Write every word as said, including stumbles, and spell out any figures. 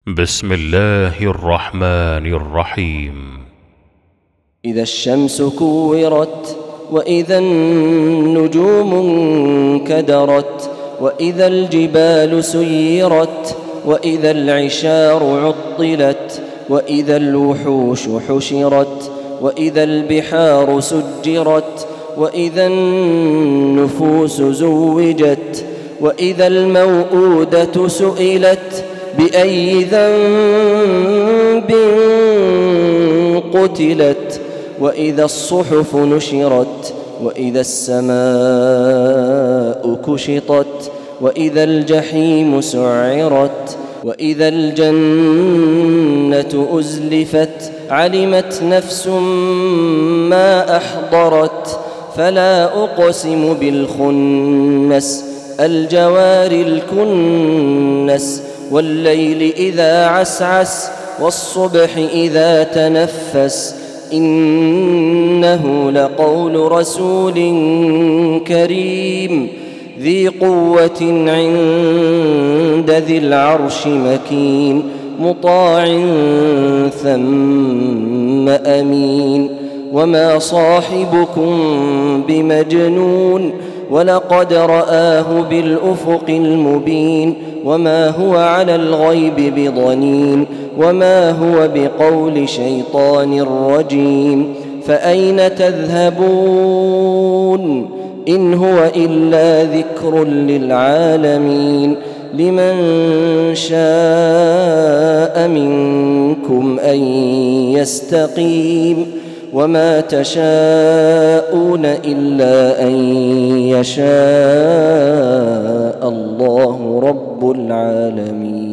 بسم الله الرحمن الرحيم. إذا الشمس كورت، وإذا النجوم انكدرت، وإذا الجبال سيرت، وإذا العشار عطلت، وإذا الوحوش حشرت، وإذا البحار سجرت، وإذا النفوس زوجت، وإذا الموءودة سئلت بأي ذنب قتلت، وإذا الصحف نشرت، وإذا السماء كشطت، وإذا الجحيم سعرت، وإذا الجنة أزلفت، علمت نفس ما أحضرت. فلا أقسم بالخنس، الجوار الكنس، والليل إذا عسعس، والصبح إذا تنفس، إنه لقول رسول كريم ذي قوة عند ذي العرش مكين، مطاع ثم أمين. وما صاحبكم بمجنون، ولقد رآه بالأفق المبين، وما هو على الغيب بضنين، وما هو بقول شيطان رجيم. فأين تذهبون؟ إن هو إلا ذكر للعالمين. لمن شاء منكم أن يستقيم، وما تشاءون إلا أن يشاء الله رب العالمين.